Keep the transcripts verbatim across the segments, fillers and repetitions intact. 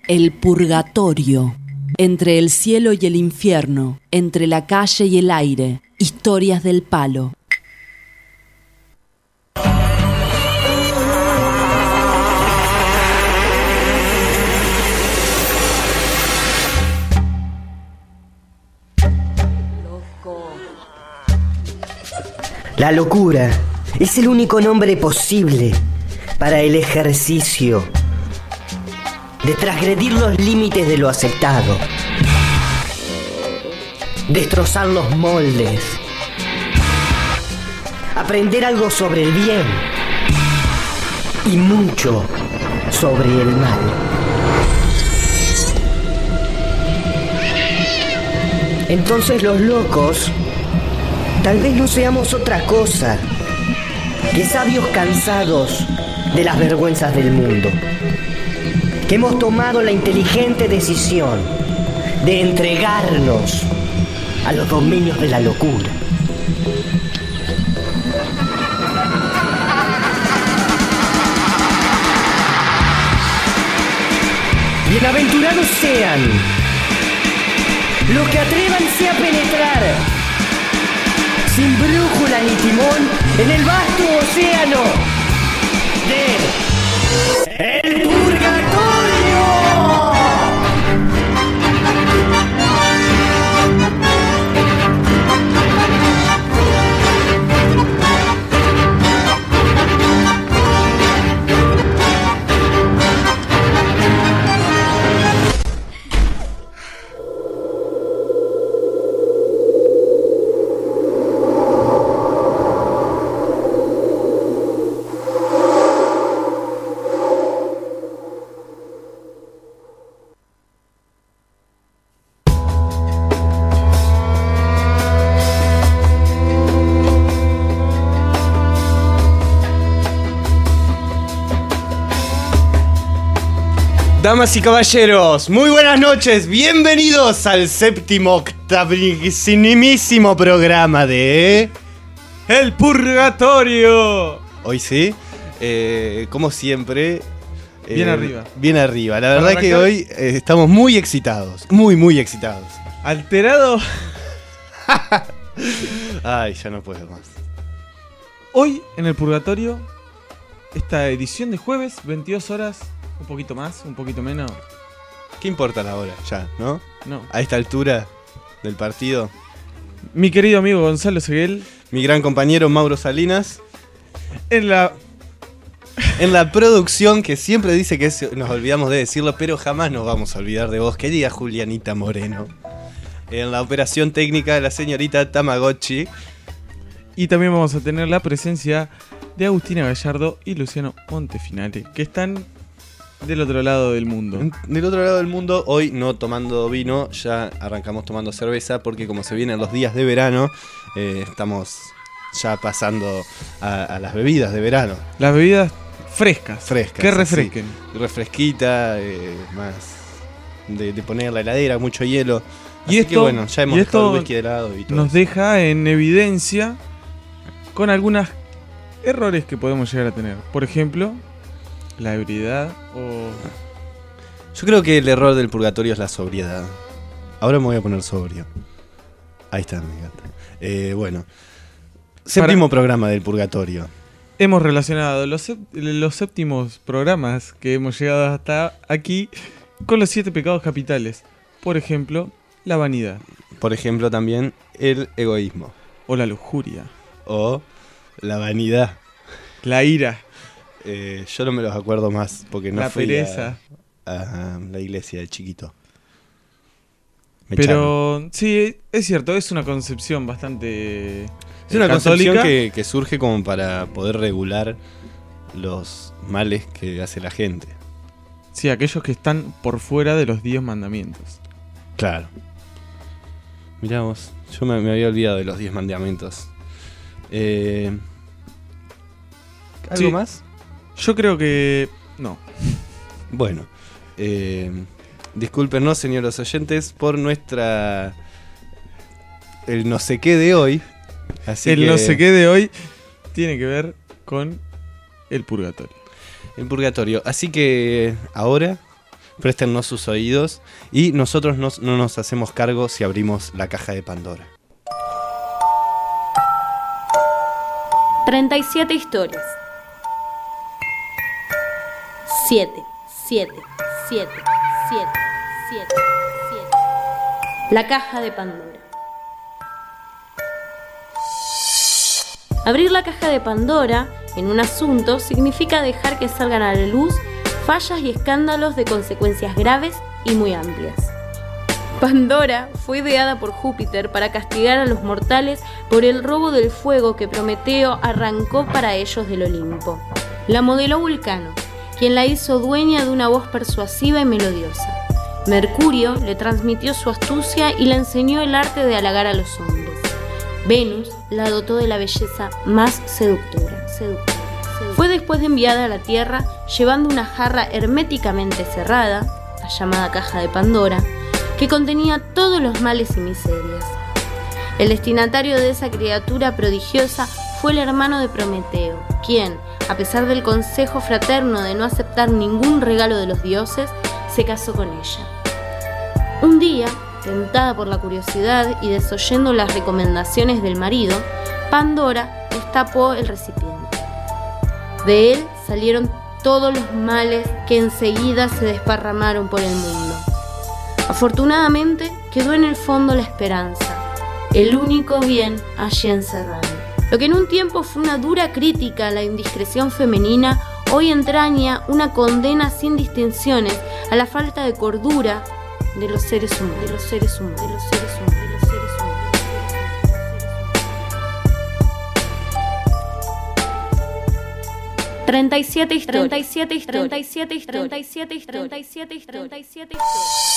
El purgatorio. Entre el cielo y el infierno, entre la calle y el aire, historias del palo. La locura es el único nombre posible para el ejercicio de transgredir los límites de lo aceptado, destrozar los moldes, aprender algo sobre el bien y mucho sobre el mal. Entonces los locos tal vez no seamos otra cosa que sabios cansados de las vergüenzas del mundo, que hemos tomado la inteligente decisión de entregarnos a los dominios de la locura. Bienaventurados sean los que atrévanse a penetrar sin brújula ni timón en el vasto océano de el purgatorio. Damas y caballeros, muy buenas noches, bienvenidos al séptimo octavísimo programa de El Purgatorio. Hoy sí, eh, como siempre, eh, bien arriba. Bien arriba, la verdad que hoy eh, estamos muy excitados, muy muy excitados. Alterado. Ay, ya no puedo más. Hoy en El Purgatorio, esta edición de jueves, veintidós horas. Un poquito más, un poquito menos. ¿Qué importa la hora ya, no? No. A esta altura del partido. Mi querido amigo Gonzalo Seguel. Mi gran compañero Mauro Salinas. En la... En la producción, que siempre dice que es, nos olvidamos de decirlo, pero jamás nos vamos a olvidar de vos, querida Julianita Moreno. En la operación técnica, la señorita Tamagotchi. Y también vamos a tener la presencia de Agustina Gallardo y Luciano Montefinale, que están del otro lado del mundo. Del otro lado del mundo, hoy no tomando vino, ya arrancamos tomando cerveza, porque como se vienen los días de verano, eh, estamos ya pasando a, a las bebidas de verano. Las bebidas frescas. Frescas. Que refresquen. Sí. Refresquita, eh, más de, de poner la heladera, mucho hielo. Así y esto, que bueno, ya hemos y dejado esto el whisky de lado y todo. Nos deja en evidencia con algunos errores que podemos llegar a tener. Por ejemplo, la ebriedad o... Yo creo que el error del purgatorio es la sobriedad. Ahora me voy a poner sobrio. Ahí está, mi gata. Eh, bueno. Séptimo Para... programa del purgatorio. Hemos relacionado los, sép- los séptimos programas que hemos llegado hasta aquí con los siete pecados capitales. Por ejemplo, la vanidad. Por ejemplo, también el egoísmo. O la lujuria. O la vanidad. La ira. Eh, yo no me los acuerdo más porque no la fui pereza. A, a la iglesia de chiquito. Me Pero echaron. Sí, es cierto, es una concepción bastante Es una católica. concepción que, que surge como para poder regular los males que hace la gente. Sí, aquellos que están por fuera de los diez mandamientos. Claro. Mirá vos, yo me, me había olvidado de los diez mandamientos. Eh, ¿Algo sí. más? Yo creo que no. Bueno, eh, discúlpenos, señores oyentes, por nuestra... el no sé qué de hoy. Así el que... no sé qué de hoy tiene que ver con el purgatorio. El purgatorio. Así que ahora préstennos sus oídos y nosotros nos, no nos hacemos cargo si abrimos la caja de Pandora. treinta y siete historias. siete, siete, siete, siete, siete, siete. La caja de Pandora. Abrir la caja de Pandora en un asunto significa dejar que salgan a la luz fallas y escándalos de consecuencias graves y muy amplias. Pandora fue ideada por Júpiter para castigar a los mortales por el robo del fuego que Prometeo arrancó para ellos del Olimpo. La modeló Vulcano, quien la hizo dueña de una voz persuasiva y melodiosa. Mercurio le transmitió su astucia y le enseñó el arte de halagar a los hombres. Venus la dotó de la belleza más seductora. seductora, seductora. Fue después de enviada a la Tierra llevando una jarra herméticamente cerrada, la llamada caja de Pandora, que contenía todos los males y miserias. El destinatario de esa criatura prodigiosa fue el hermano de Prometeo, quien, a pesar del consejo fraterno de no aceptar ningún regalo de los dioses, se casó con ella. Un día, tentada por la curiosidad y desoyendo las recomendaciones del marido, Pandora destapó el recipiente. De él salieron todos los males que enseguida se desparramaron por el mundo. Afortunadamente quedó en el fondo la esperanza, el único bien allí encerrado. Lo que en un tiempo fue una dura crítica a la indiscreción femenina, hoy entraña una condena sin distinciones a la falta de cordura de los seres humanos, de los seres humanos, de los seres humanos, de los seres humanos. treinta y siete historias. treinta y siete historias. treinta y siete historias. treinta y siete historias. treinta y siete historias. treinta y siete historias.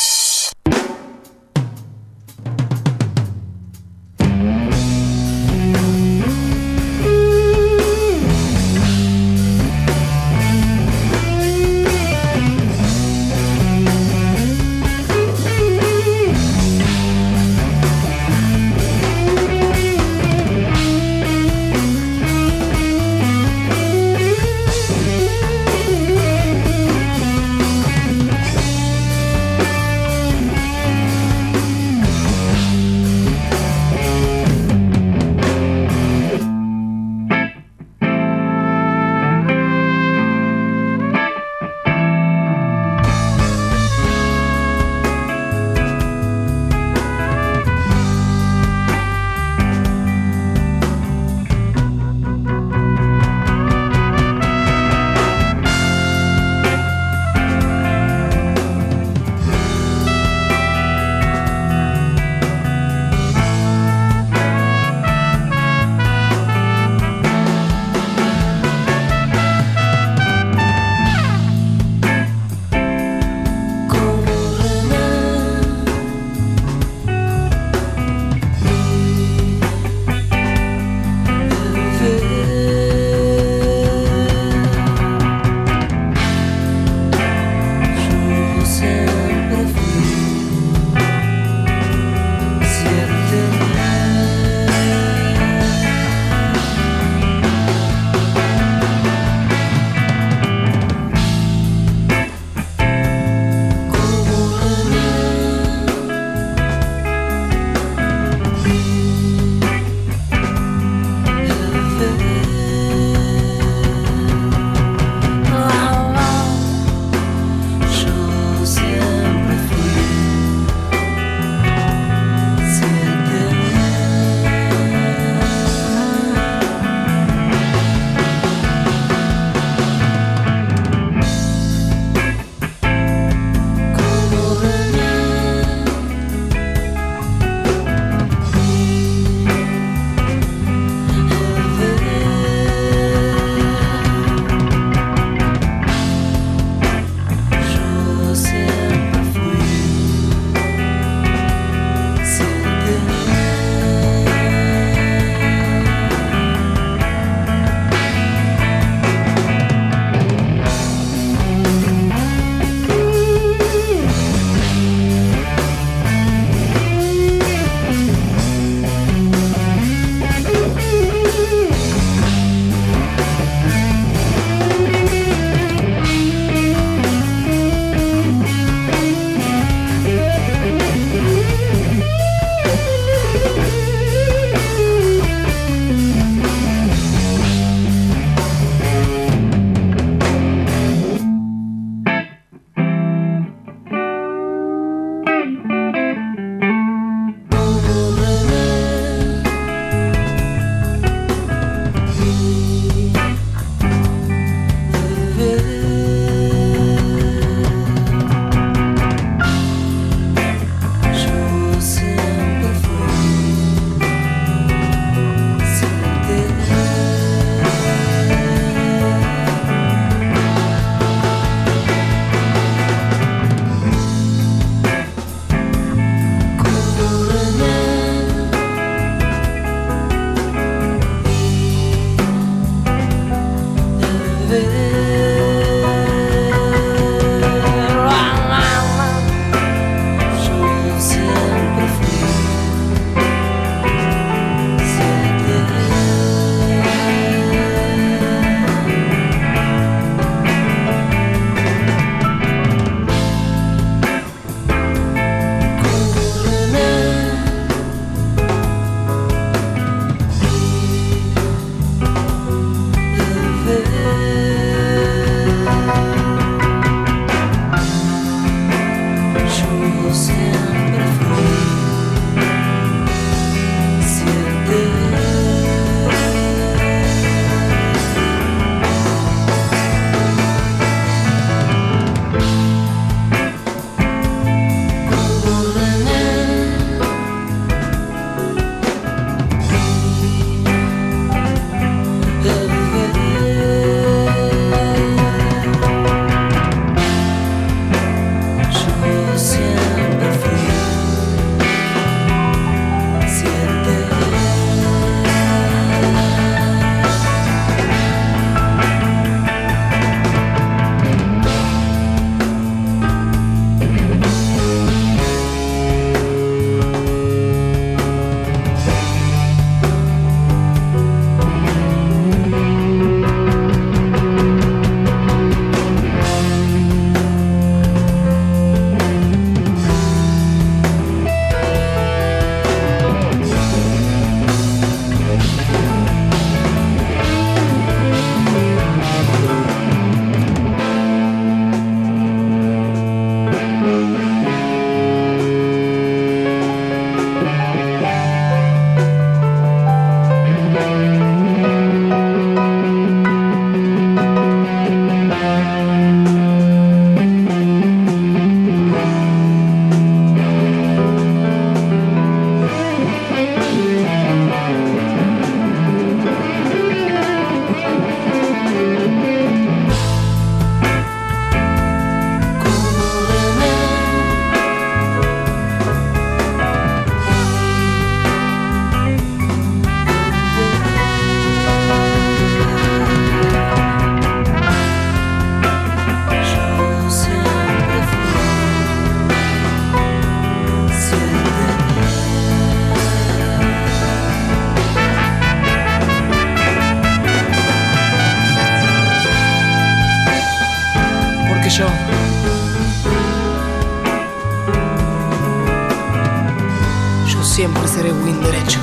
siempre seré win derecho.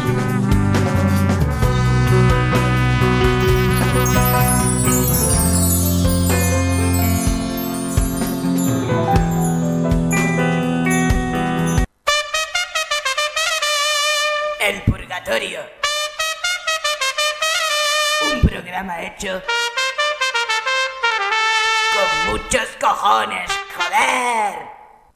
El Purgatorio. Un programa hecho con muchos cojones, joder.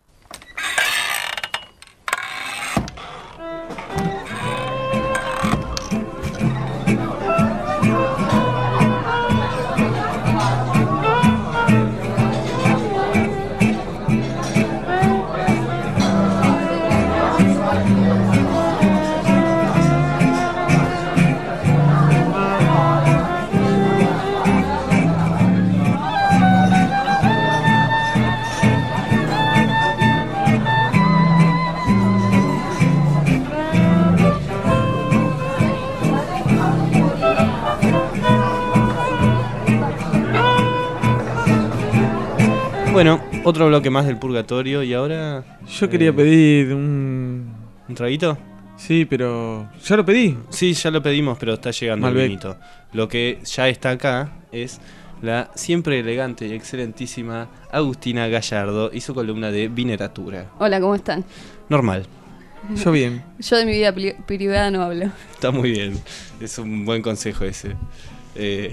Bueno, otro bloque más del Purgatorio y ahora... Yo quería eh, pedir un... ¿Un traguito? Sí, pero... ¿Ya lo pedí? Sí, ya lo pedimos, pero está llegando Malbec. el vinito. Lo que ya está acá es la siempre elegante y excelentísima Agustina Gallardo y su columna de vineratura. Hola, ¿cómo están? Normal. Yo bien. Yo de mi vida pri- privada no hablo. Está muy bien. Es un buen consejo ese. Eh,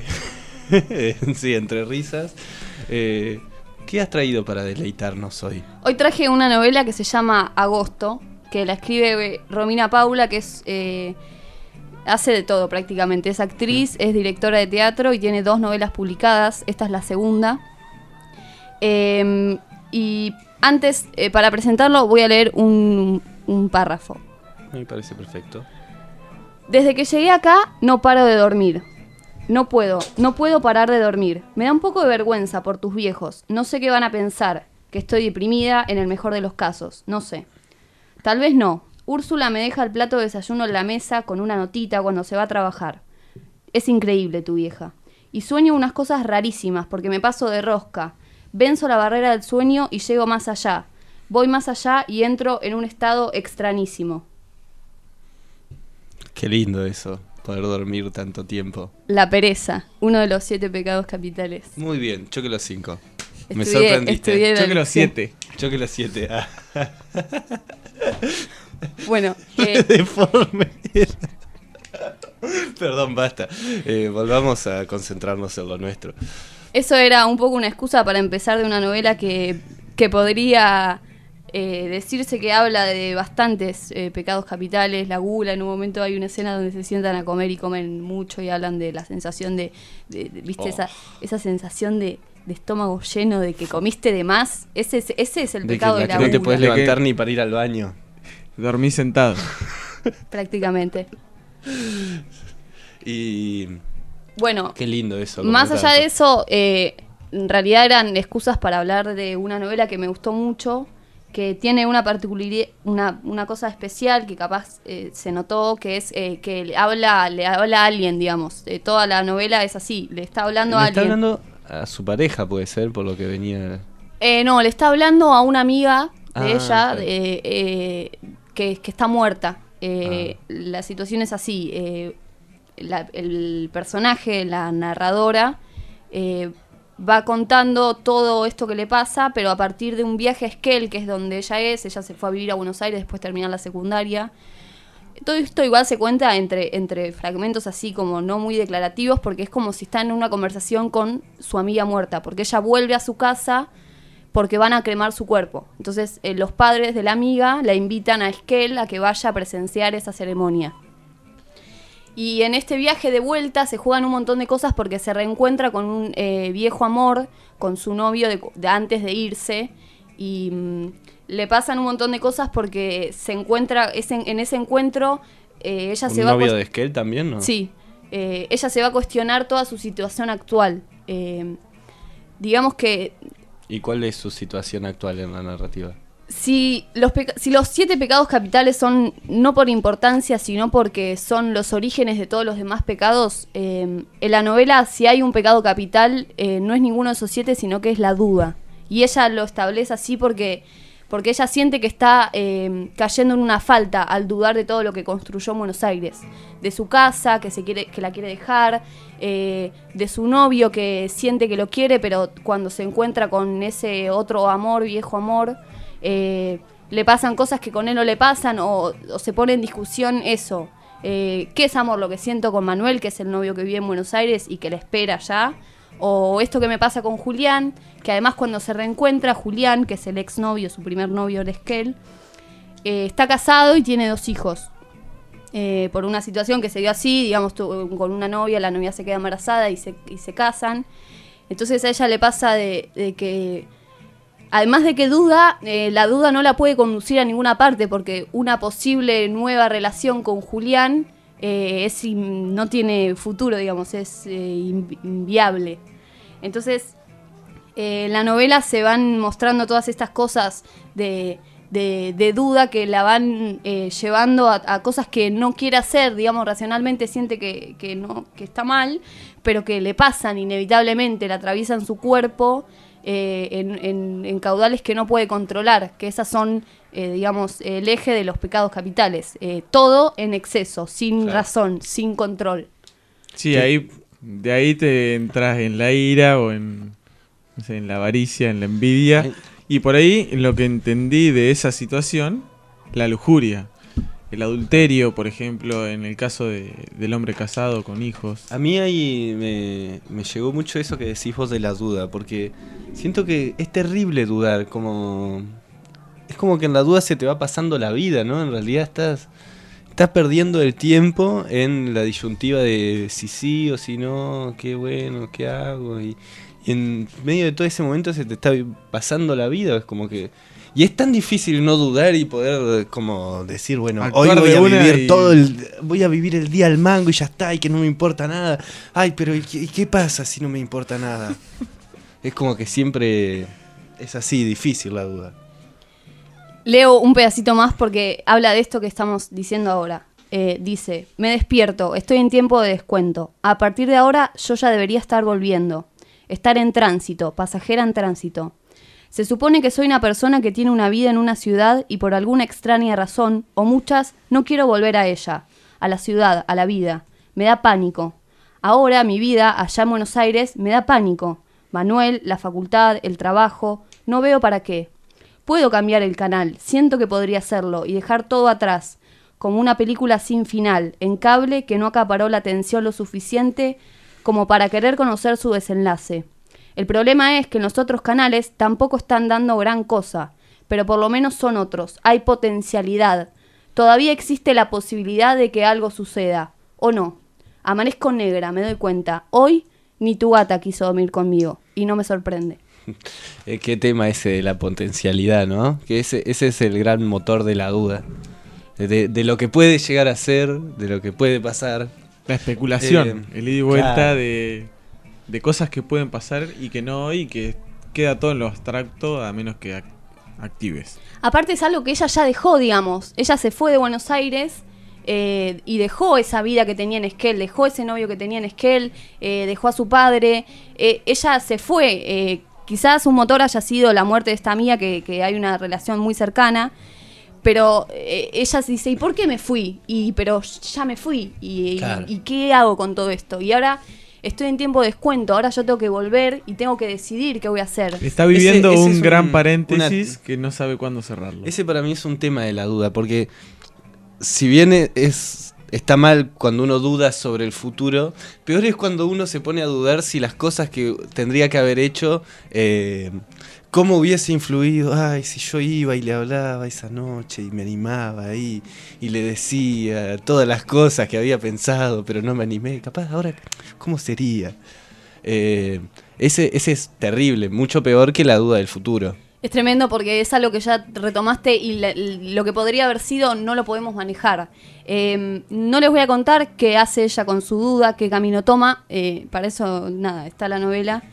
sí, entre risas. Eh, ¿Qué has traído para deleitarnos hoy? Hoy traje una novela que se llama Agosto, que la escribe Romina Paula, que es eh, hace de todo prácticamente. Es actriz, es directora de teatro y tiene dos novelas publicadas. Esta es la segunda. Eh, y antes, eh, para presentarlo, voy a leer un, un párrafo. Me parece perfecto. Desde que llegué acá, no paro de dormir. No puedo, no puedo parar de dormir. Me da un poco de vergüenza por tus viejos. No sé qué van a pensar. Que estoy deprimida en el mejor de los casos. No sé. Tal vez no. Úrsula me deja el plato de desayuno en la mesa con una notita cuando se va a trabajar. Es increíble tu vieja. Y sueño unas cosas rarísimas porque me paso de rosca. Venzo la barrera del sueño y llego más allá. Voy más allá y entro en un estado extrañísimo. Qué lindo eso, poder dormir tanto tiempo. La pereza, uno de los siete pecados capitales. Muy bien, choque los cinco. Me Estudié- sorprendiste. estudié la- Yo que los sí. siete. Choque los siete. Ah. Bueno, eh, Deforme. Perdón, basta. Eh, volvamos a concentrarnos en lo nuestro. eso era un poco una excusa para empezar de una novela que, que podría eh, decirse que habla de bastantes eh, pecados capitales, la gula. En un momento hay una escena donde se sientan a comer y comen mucho y hablan de la sensación de, de- de- ¿viste? Oh. Esa, esa sensación de, de estómago lleno, de que comiste de más. Ese, es- ese es el De que, pecado de la no te gula, puedes De que- levantar ni para ir al baño. Dormí sentado. prácticamente. Y Bueno, qué lindo eso. más comer allá de tanto. eso, eh, en realidad eran excusas para hablar de una novela que me gustó mucho, que tiene una particularidad, una, una cosa especial que capaz eh, se notó, que es eh, que le habla, le habla a alguien, digamos. Eh, toda la novela es así, le está hablando Le a está alguien. hablando a su pareja, puede ser, por lo que venía. Eh, no, le está hablando a una amiga de Ah, ella claro. eh, eh, que, que está muerta. Eh, La situación es así. eh, la- el personaje, la narradora, eh, va contando todo esto que le pasa, pero a partir de un viaje a Esquel, que es donde ella es. Ella se fue a vivir a Buenos Aires después de terminar la secundaria. Todo esto igual se cuenta entre, entre fragmentos así como no muy declarativos, porque es como si está en una conversación con su amiga muerta, porque ella vuelve a su casa porque van a cremar su cuerpo. Entonces eh, los padres de la amiga la invitan a Esquel a que vaya a presenciar esa ceremonia. Y en este viaje de vuelta se juegan un montón de cosas porque se reencuentra con un eh, viejo amor, con su novio de, de antes de irse, y mm, le pasan un montón de cosas porque se encuentra, es en, en ese encuentro eh, ella ¿Un se va a novio cuest- de Esquel también, no? Sí, eh, ella se va a cuestionar toda su situación actual. Eh, digamos que ¿Y cuál es su situación actual en la narrativa? si los, peca- si los siete pecados capitales son no por importancia, sino porque son los orígenes de todos los demás pecados, eh, en la novela si hay un pecado capital, eh, no es ninguno de esos siete, sino que es la duda. Y ella lo establece así porque, porque ella siente que está eh, cayendo en una falta al dudar de todo lo que construyó en Buenos Aires, de su casa, que, se quiere, que la quiere dejar, eh, de su novio que siente que lo quiere, pero cuando se encuentra con ese otro amor, viejo amor, eh, le pasan cosas que con él no le pasan, o, o se pone en discusión eso. Eh, ¿Qué es amor? Lo que siento con Manuel, que es el novio que vive en Buenos Aires y que la espera allá. O esto que me pasa con Julián, que además cuando se reencuentra, Julián, que es el exnovio, su primer novio de Esquel, eh, está casado y tiene dos hijos. Eh, por una situación que se dio así, digamos, tu, con una novia, la novia se queda embarazada y se, y se casan. Entonces a ella le pasa de, de que, además de que duda, eh, la duda no la puede conducir a ninguna parte, porque una posible nueva relación con Julián eh, es in, no tiene futuro, digamos, es eh, invi- inviable. Entonces, eh, en la novela se van mostrando todas estas cosas de, de, de duda que la van eh, llevando a, a cosas que no quiere hacer, digamos, racionalmente siente que, que, no, que está mal, pero que le pasan inevitablemente, la atraviesan su cuerpo eh, en, en, en caudales que no puede controlar, que esas son, eh, digamos, el eje de los pecados capitales. Eh, todo en exceso, sin Claro. razón, sin control. Sí, ahí, de ahí te entras en la ira o en, no sé, en la avaricia, en la envidia. Ay. Y por ahí, lo que entendí de esa situación, la lujuria. El adulterio, por ejemplo, en el caso de, del hombre casado con hijos. A mí ahí me, me llegó mucho eso que decís vos de la duda, porque siento que es terrible dudar, como es como que en la duda se te va pasando la vida, ¿no? En realidad estás, estás perdiendo el tiempo en la disyuntiva de si sí o si no, qué bueno, qué hago, y, y en medio de todo ese momento se te está pasando la vida, es como que... Y es tan difícil no dudar y poder como decir, bueno, Actuar hoy voy de a una vivir y- todo el voy a vivir el día al mango y ya está, y que no me importa nada. Ay, pero ¿y qué, y qué pasa si no me importa nada? Es como que siempre es así, difícil la duda. Leo un pedacito más porque habla de esto que estamos diciendo ahora. Eh, dice, me despierto, estoy en tiempo de descuento. A partir de ahora yo ya debería estar volviendo. Estar en tránsito, pasajera en tránsito. Se supone que soy una persona que tiene una vida en una ciudad y por alguna extraña razón, o muchas, no quiero volver a ella, a la ciudad, a la vida. Me da pánico. Ahora mi vida, allá en Buenos Aires, me da pánico. Manuel, la facultad, el trabajo, no veo para qué. Puedo cambiar el canal, siento que podría hacerlo y dejar todo atrás, como una película sin final, en cable que no acaparó la atención lo suficiente como para querer conocer su desenlace. El problema es que en los otros canales tampoco están dando gran cosa, pero por lo menos son otros, hay potencialidad. Todavía existe la posibilidad de que algo suceda, o no. Amanezco negra, me doy cuenta. Hoy ni tu gata quiso dormir conmigo, y no me sorprende. Eh, qué tema ese de la potencialidad, ¿no? Que ese, ese es el gran motor de la duda. De, de lo que puede llegar a ser, de lo que puede pasar. La especulación, Eh, el ida y vuelta claro. de, de cosas que pueden pasar y que no, y que queda todo en lo abstracto a menos que ac- actives. Aparte es algo que ella ya dejó, digamos. Ella se fue de Buenos Aires eh, y dejó esa vida que tenía en Esquel, dejó ese novio que tenía en Esquel, eh, dejó a su padre. Eh, ella se fue. Eh, quizás un motor haya sido la muerte de esta amiga, que, que hay una relación muy cercana. Pero eh, ella se dice, ¿y por qué me fui? Y pero ya me fui. Y, Claro. y, ¿y qué hago con todo esto? Y ahora estoy en tiempo de descuento. Ahora yo tengo que volver y tengo que decidir qué voy a hacer. Está viviendo ese un es gran un- paréntesis que no sabe cuándo cerrarlo. Ese para mí es un tema de la duda, porque si bien es está mal cuando uno duda sobre el futuro, peor es cuando uno se pone a dudar si las cosas que tendría que haber hecho, eh, cómo hubiese influido. Ay, si yo iba y le hablaba esa noche y me animaba ahí y le decía todas las cosas que había pensado, pero no me animé. Capaz ahora, ¿cómo sería? Eh, ese, ese es terrible, mucho peor que la duda del futuro. Es tremendo porque es algo que ya retomaste y la- lo que podría haber sido no lo podemos manejar. Eh, no les voy a contar qué hace ella con su duda, qué camino toma. Eh, para eso, nada, está la novela.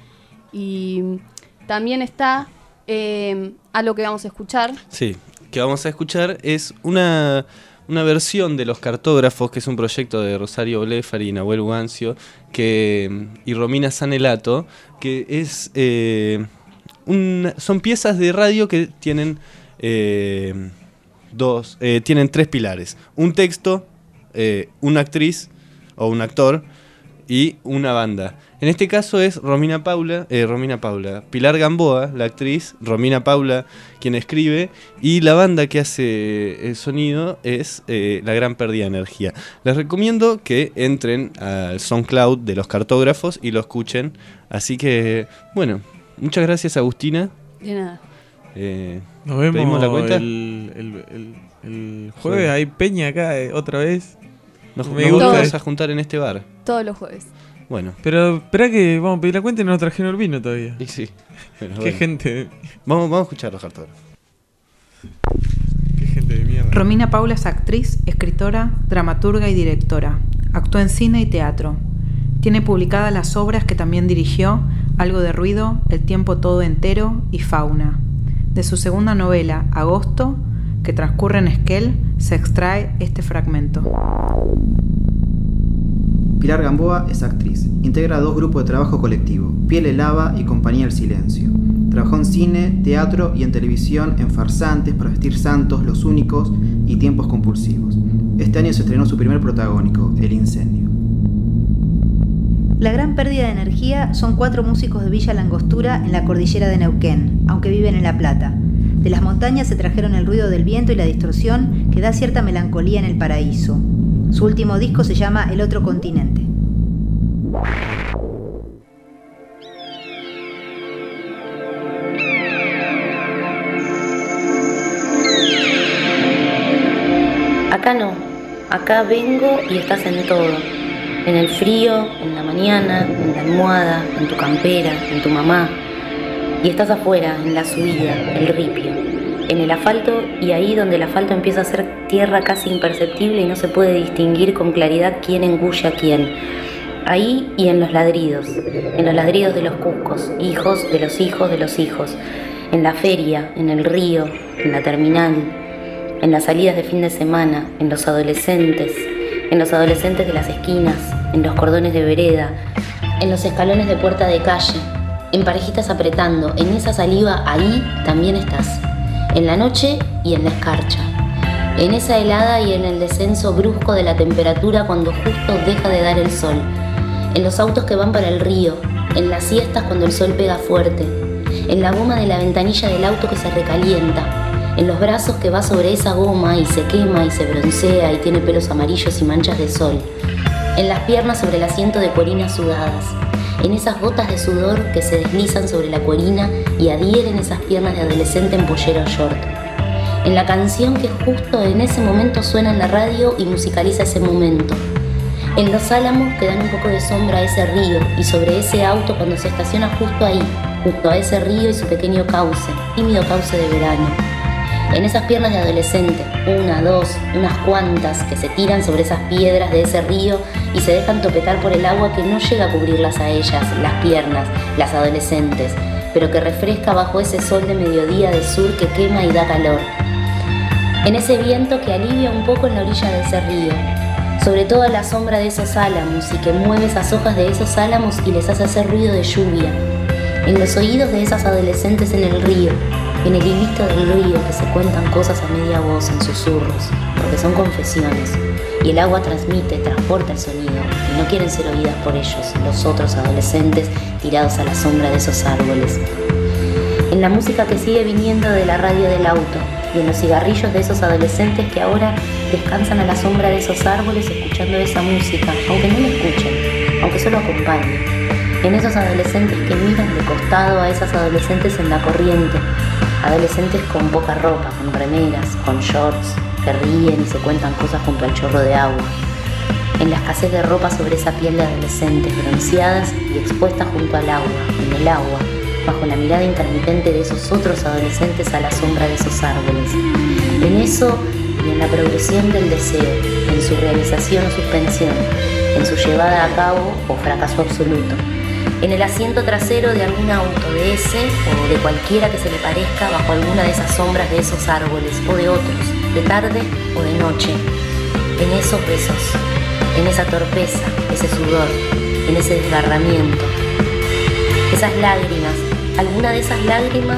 Y también está eh, algo que vamos a escuchar. Sí, que vamos a escuchar es una, una versión de Los Cartógrafos, que es un proyecto de Rosario Blefari y Nahuel Ugancio, que, y Romina Sanelato, que es... Eh, una- son piezas de radio que tienen eh, dos, eh, tienen tres pilares. Un texto, eh, una actriz o un actor y una banda. En este caso es Romina Paula, eh, Romina Paula, Pilar Gamboa, la actriz, Romina Paula, quien escribe, y la banda que hace el sonido es eh, La Gran Pérdida de Energía. Les recomiendo que entren al SoundCloud de Los Cartógrafos y lo escuchen. Así que, bueno, muchas gracias, Agustina. De nada. Eh, Nos vemos ¿pedimos la cuenta? El, el, el, el jueves. Sí. Hay peña acá eh, otra vez. Nos, Me nos gusta. vamos a juntar en este bar. Todos los jueves. Bueno. Pero espera que vamos a pedir la cuenta y no nos trajeron el vino todavía. Y sí. Bueno, Qué bueno. gente. Vamos, vamos a escuchar Los Cartógrafos. Qué gente de mierda. Romina Paula es actriz, escritora, dramaturga y directora. Actuó en cine y teatro. Tiene publicadas las obras que también dirigió, Algo de ruido, El tiempo todo entero y Fauna. De su segunda novela, Agosto, que transcurre en Esquel, se extrae este fragmento. Pilar Gamboa es actriz. Integra dos grupos de trabajo colectivo, Piel Helava y Compañía del Silencio. Trabajó en cine, teatro y en televisión en Farsantes, Para vestir santos, Los únicos y Tiempos compulsivos. Este año se estrenó su primer protagónico, El incendio. La Gran Pérdida de Energía son cuatro músicos de Villa Langostura en la cordillera de Neuquén, aunque viven en La Plata. De las montañas se trajeron el ruido del viento y la distorsión que da cierta melancolía en el paraíso. Su último disco se llama El otro continente. Acá no, acá vengo y estás en todo. En el frío, en la mañana, en la almohada, en tu campera, en tu mamá. Y estás afuera, en la subida, el ripio, en el asfalto, y ahí donde el asfalto empieza a ser tierra casi imperceptible y no se puede distinguir con claridad quién engulle a quién. Ahí y en los ladridos, en los ladridos de los cuscos, hijos de los hijos de los hijos. En la feria, en el río, en la terminal, en las salidas de fin de semana, en los adolescentes, en los adolescentes de las esquinas, en los cordones de vereda, en los escalones de puerta de calle, en parejitas apretando, en esa saliva, ahí también estás. En la noche y en la escarcha, en esa helada y en el descenso brusco de la temperatura cuando justo deja de dar el sol, en los autos que van para el río, en las siestas cuando el sol pega fuerte, en la goma de la ventanilla del auto que se recalienta, en los brazos que va sobre esa goma y se quema y se broncea y tiene pelos amarillos y manchas de sol, en las piernas sobre el asiento de cuerinas sudadas, en esas gotas de sudor que se deslizan sobre la cuerina y adhieren esas piernas de adolescente en pollero short, en la canción que justo en ese momento suena en la radio y musicaliza ese momento, en los álamos que dan un poco de sombra a ese río y sobre ese auto cuando se estaciona justo ahí, junto a ese río y su pequeño cauce, tímido cauce de verano. En esas piernas de adolescente, una, dos, unas cuantas que se tiran sobre esas piedras de ese río y se dejan topetar por el agua que no llega a cubrirlas a ellas, las piernas, las adolescentes, pero que refresca bajo ese sol de mediodía del sur que quema y da calor. En ese viento que alivia un poco en la orilla de ese río, sobre todo a la sombra de esos álamos y que mueve esas hojas de esos álamos y les hace hacer ruido de lluvia. En los oídos de esas adolescentes en el río, en el hilito del río que se cuentan cosas a media voz en susurros, porque son confesiones, y el agua transmite, transporta el sonido, y no quieren ser oídas por ellos, los otros adolescentes tirados a la sombra de esos árboles. En la música que sigue viniendo de la radio del auto, y en los cigarrillos de esos adolescentes que ahora descansan a la sombra de esos árboles escuchando esa música, aunque no la escuchen, aunque solo acompañen. En esos adolescentes que miran de costado a esas adolescentes en la corriente, adolescentes con poca ropa, con remeras, con shorts, que ríen y se cuentan cosas junto al chorro de agua. En la escasez de ropa sobre esa piel de adolescentes bronceadas y expuestas junto al agua, en el agua, bajo la mirada intermitente de esos otros adolescentes a la sombra de esos árboles. En eso y en la progresión del deseo, en su realización o suspensión, en su llevada a cabo o fracaso absoluto. En el asiento trasero de algún auto, de ese o de cualquiera que se le parezca bajo alguna de esas sombras de esos árboles o de otros, de tarde o de noche. En esos besos, en esa torpeza, ese sudor, en ese desgarramiento. Esas lágrimas, alguna de esas lágrimas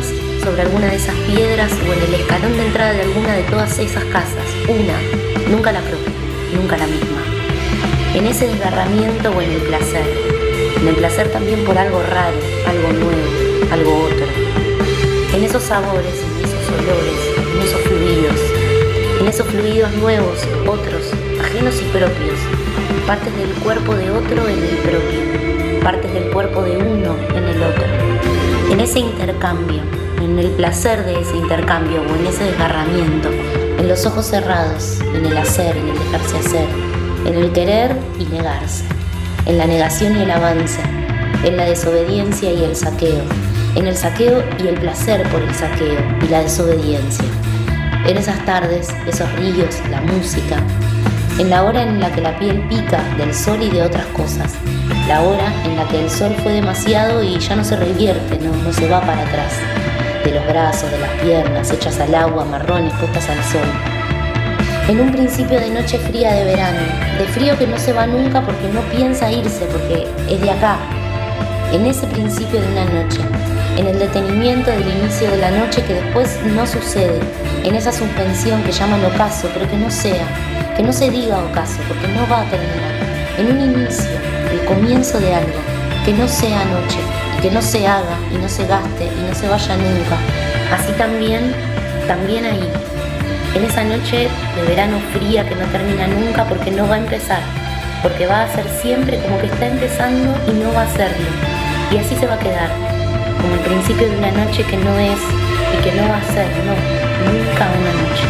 sobre alguna de esas piedras o en el escalón de entrada de alguna de todas esas casas. Una, nunca la propia, nunca la misma. En ese desgarramiento o en el placer. En el placer también por algo raro, algo nuevo, algo otro. En esos sabores, en esos olores, en esos fluidos. En esos fluidos nuevos, otros, ajenos y propios. Partes del cuerpo de otro en el propio. Partes del cuerpo de uno en el otro. En ese intercambio, en el placer de ese intercambio o en ese desgarramiento, en los ojos cerrados, en el hacer, en el dejarse hacer, en el querer y negarse, en la negación y el avance, en la desobediencia y el saqueo, en el saqueo y el placer por el saqueo y la desobediencia, en esas tardes, esos ríos, la música, en la hora en la que la piel pica del sol y de otras cosas, la hora en la que el sol fue demasiado y ya no se revierte, no, no se va para atrás, de los brazos, de las piernas, hechas al agua, marrones, puestas al sol. En un principio de noche fría de verano, de frío que no se va nunca porque no piensa irse, porque es de acá. En ese principio de una noche, en el detenimiento del inicio de la noche que después no sucede, en esa suspensión que llaman ocaso, pero que no sea, que no se diga ocaso, porque no va a terminar. En un inicio, el comienzo de algo, que no sea noche, y que no se haga, y no se gaste, y no se vaya nunca. Así también, también ahí, en esa noche de verano fría que no termina nunca porque no va a empezar, porque va a ser siempre como que está empezando y no va a serlo. Y así se va a quedar, como el principio de una noche que no es y que no va a ser, no, nunca una noche.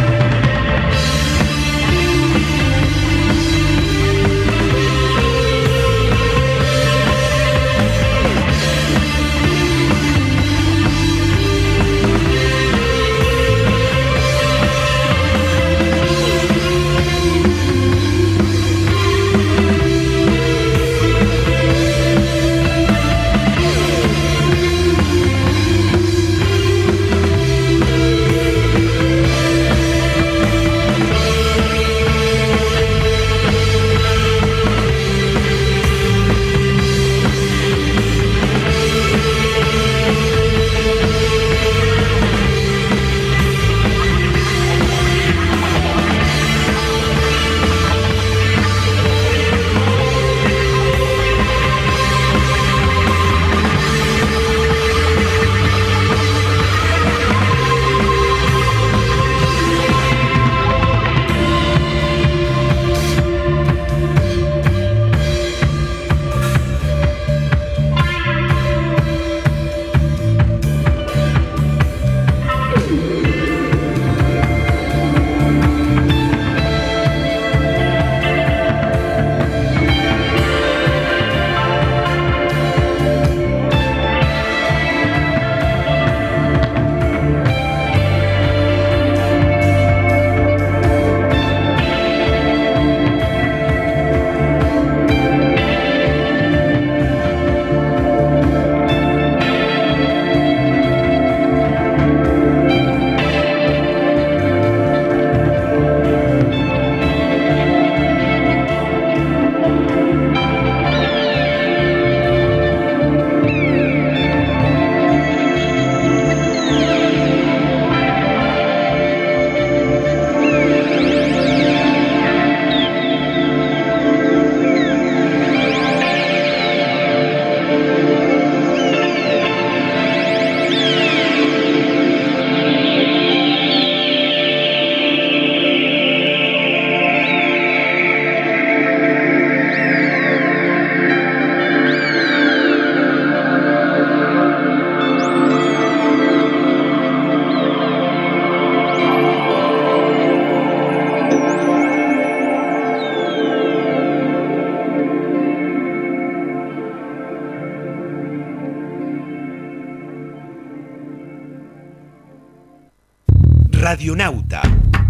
Radionauta,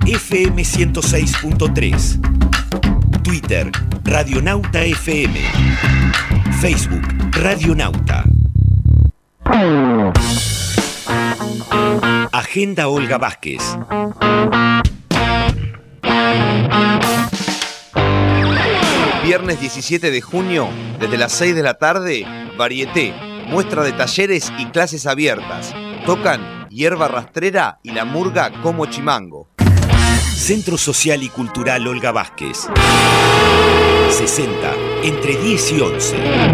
F M ciento seis punto tres. Twitter, Radionauta F M. Facebook, Radionauta. Agenda Olga Vázquez. Viernes diecisiete de junio, desde las seis de la tarde, Varieté, muestra de talleres y clases abiertas. tocan Hierba Rastrera y la murga Como Chimango. Centro Social y Cultural Olga Vázquez. sesenta, entre diez y once.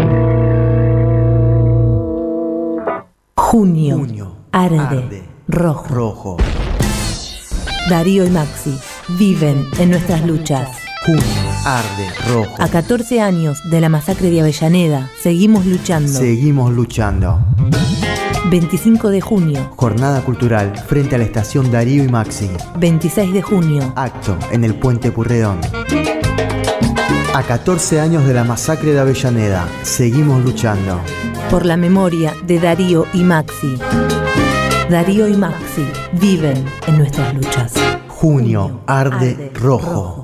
Junio, Junio arde, arde rojo. rojo. Darío y Maxi viven en nuestras luchas. Junio arde rojo. A catorce años de la masacre de Avellaneda, seguimos luchando. Seguimos luchando. veinticinco de junio. Jornada cultural frente a la estación Darío y Maxi. veintiséis de junio. Acto en el Puente Purredón. A catorce años de la masacre de Avellaneda, seguimos luchando. Por la memoria de Darío y Maxi. Darío y Maxi viven en nuestras luchas. Junio arde, arde rojo. rojo.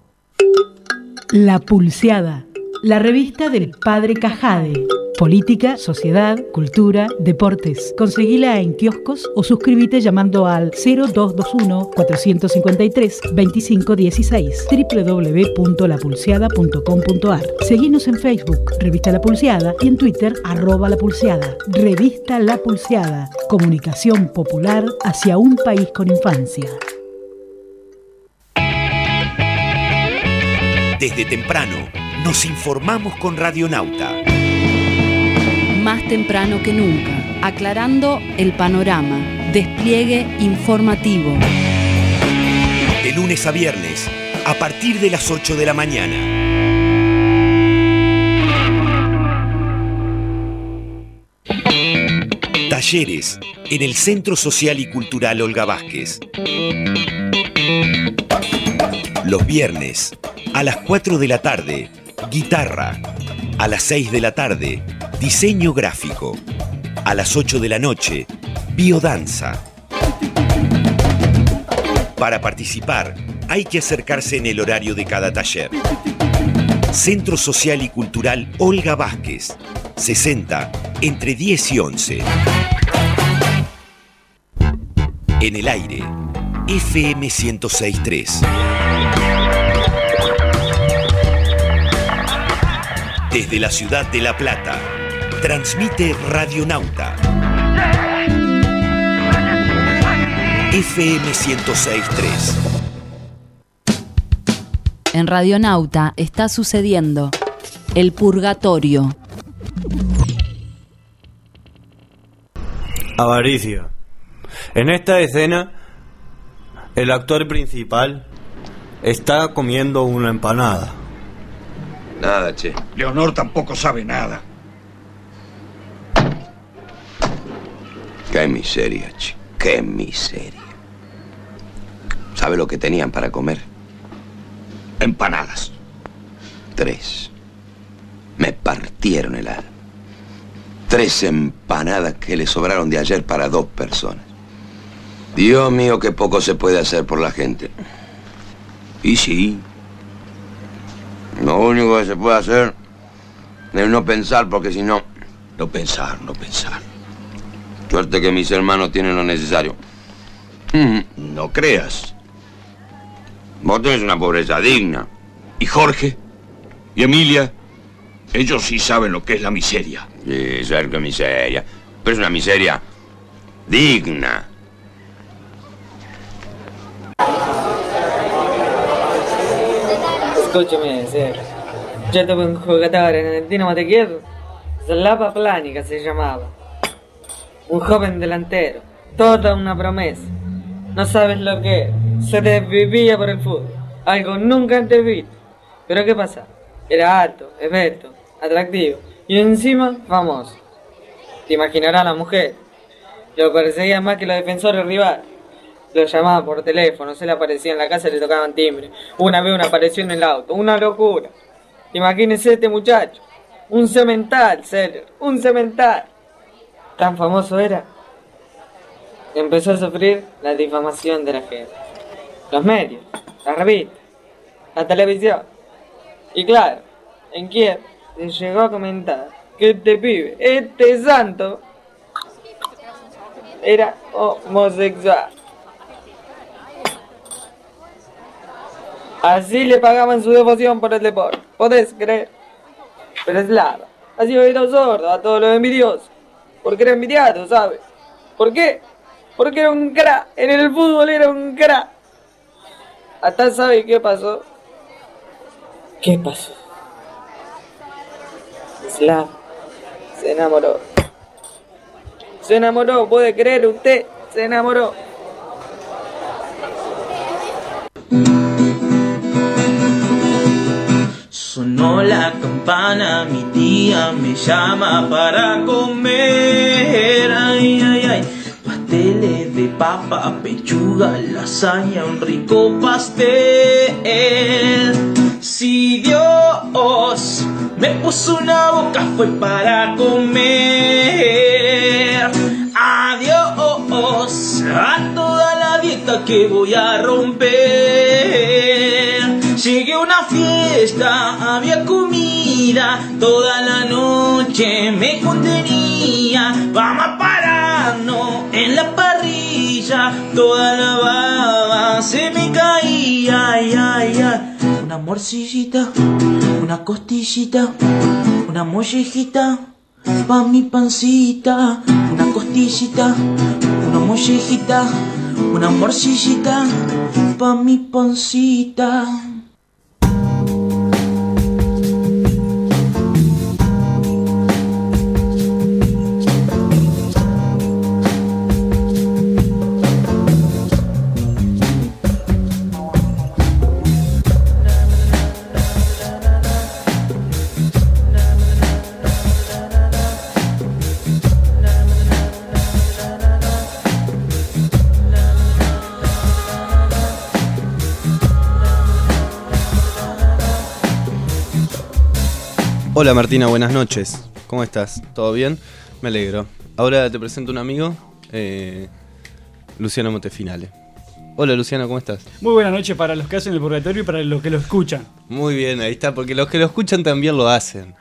La Pulseada, la revista del Padre Cajade. Política, sociedad, cultura, deportes. Conseguila en kioscos o suscríbete llamando al cero dos dos uno, cuatro cinco tres, dos cinco uno seis doble u doble u doble u punto la pulseada punto com punto a r. Seguinos en Facebook, Revista La Pulseada, y en Twitter, arroba La Pulseada. Revista La Pulseada, comunicación popular hacia un país con infancia. Desde temprano nos informamos con Radionauta. Más temprano que nunca, aclarando el panorama. Despliegue informativo. De lunes a viernes, a partir de las ocho de la mañana. Talleres en el Centro Social y Cultural Olga Vázquez. Los viernes, a las cuatro de la tarde, guitarra. A las seis de la tarde, diseño gráfico. A las ocho de la noche, biodanza. Para participar, hay que acercarse en el horario de cada taller. Centro Social y Cultural Olga Vázquez, sesenta, entre diez y once. En el aire, F M ciento seis punto tres. Desde la ciudad de La Plata, transmite Radionauta. F M ciento seis punto tres. En Radionauta está sucediendo El Purgatorio. Avaricia. En esta escena, el actor principal está comiendo una empanada. Nada, che. Leonor tampoco sabe nada. Qué miseria, che. Qué miseria. ¿Sabe lo que tenían para comer? Empanadas. Tres. Me partieron el alma. Tres empanadas que le sobraron de ayer para dos personas. Dios mío, qué poco se puede hacer por la gente. Y sí. Lo único que se puede hacer es no pensar, porque si no... No pensar, no pensar. Suerte que mis hermanos tienen lo necesario. No creas. Vos tenés una pobreza digna. ¿Y Jorge? ¿Y Emilia? Ellos sí saben lo que es la miseria. Sí, saber qué miseria. Pero es una miseria digna. Escúchame, Ser. Yo tuve un jugador en el Dinamo de Kiev, Slava Planica se llamaba. Un joven delantero, toda una promesa. No sabes lo que es, se desvivía por el fútbol, algo nunca antes visto. Pero ¿qué pasa? Era alto, esbelto, atractivo y encima famoso. Te imaginarás la mujer. Lo perseguía más que los defensores rivales. Lo llamaban por teléfono, se le aparecía en la casa y le tocaban timbre. Una vez una apareció en el auto, una locura. Imagínese este muchacho, un cemental, Seller, un cemental. Tan famoso era, que empezó a sufrir la difamación de la gente. Los medios, las revistas, la televisión. Y claro, en Kiev se llegó a comentar que este pibe, este santo, era homosexual. Así le pagaban su devoción por el deporte, ¿podés creer? Pero Slava ha sido oído sordo a todos los envidiosos, porque era envidiado, ¿sabes? ¿Por qué? Porque era un crack, en el fútbol era un crack. Hasta sabe qué pasó. ¿Qué pasó? Slav se enamoró. Se enamoró, ¿puede creer usted? Se enamoró. Sonó la campana, mi tía me llama para comer. Ay, ay, ay. Pasteles de papa, pechuga, lasaña, un rico pastel. Si Dios me puso una boca fue para comer. Adiós a toda la dieta que voy a romper. Llegué a una fiesta, había comida, toda la noche me contenía. Vamos a pararnos en la parrilla, toda la baba se me caía. Ay, ay, ay. Una morcillita, una costillita, una mollejita pa' mi pancita. Una costillita, una mollejita, una morcillita pa' mi pancita. Hola Martina, buenas noches. ¿Cómo estás? ¿Todo bien? Me alegro. Ahora te presento un amigo, eh, Luciano Montefinale. Hola Luciano, ¿cómo estás? Muy buenas noches para los que hacen el purgatorio y para los que lo escuchan. Muy bien, ahí está, porque los que lo escuchan también lo hacen.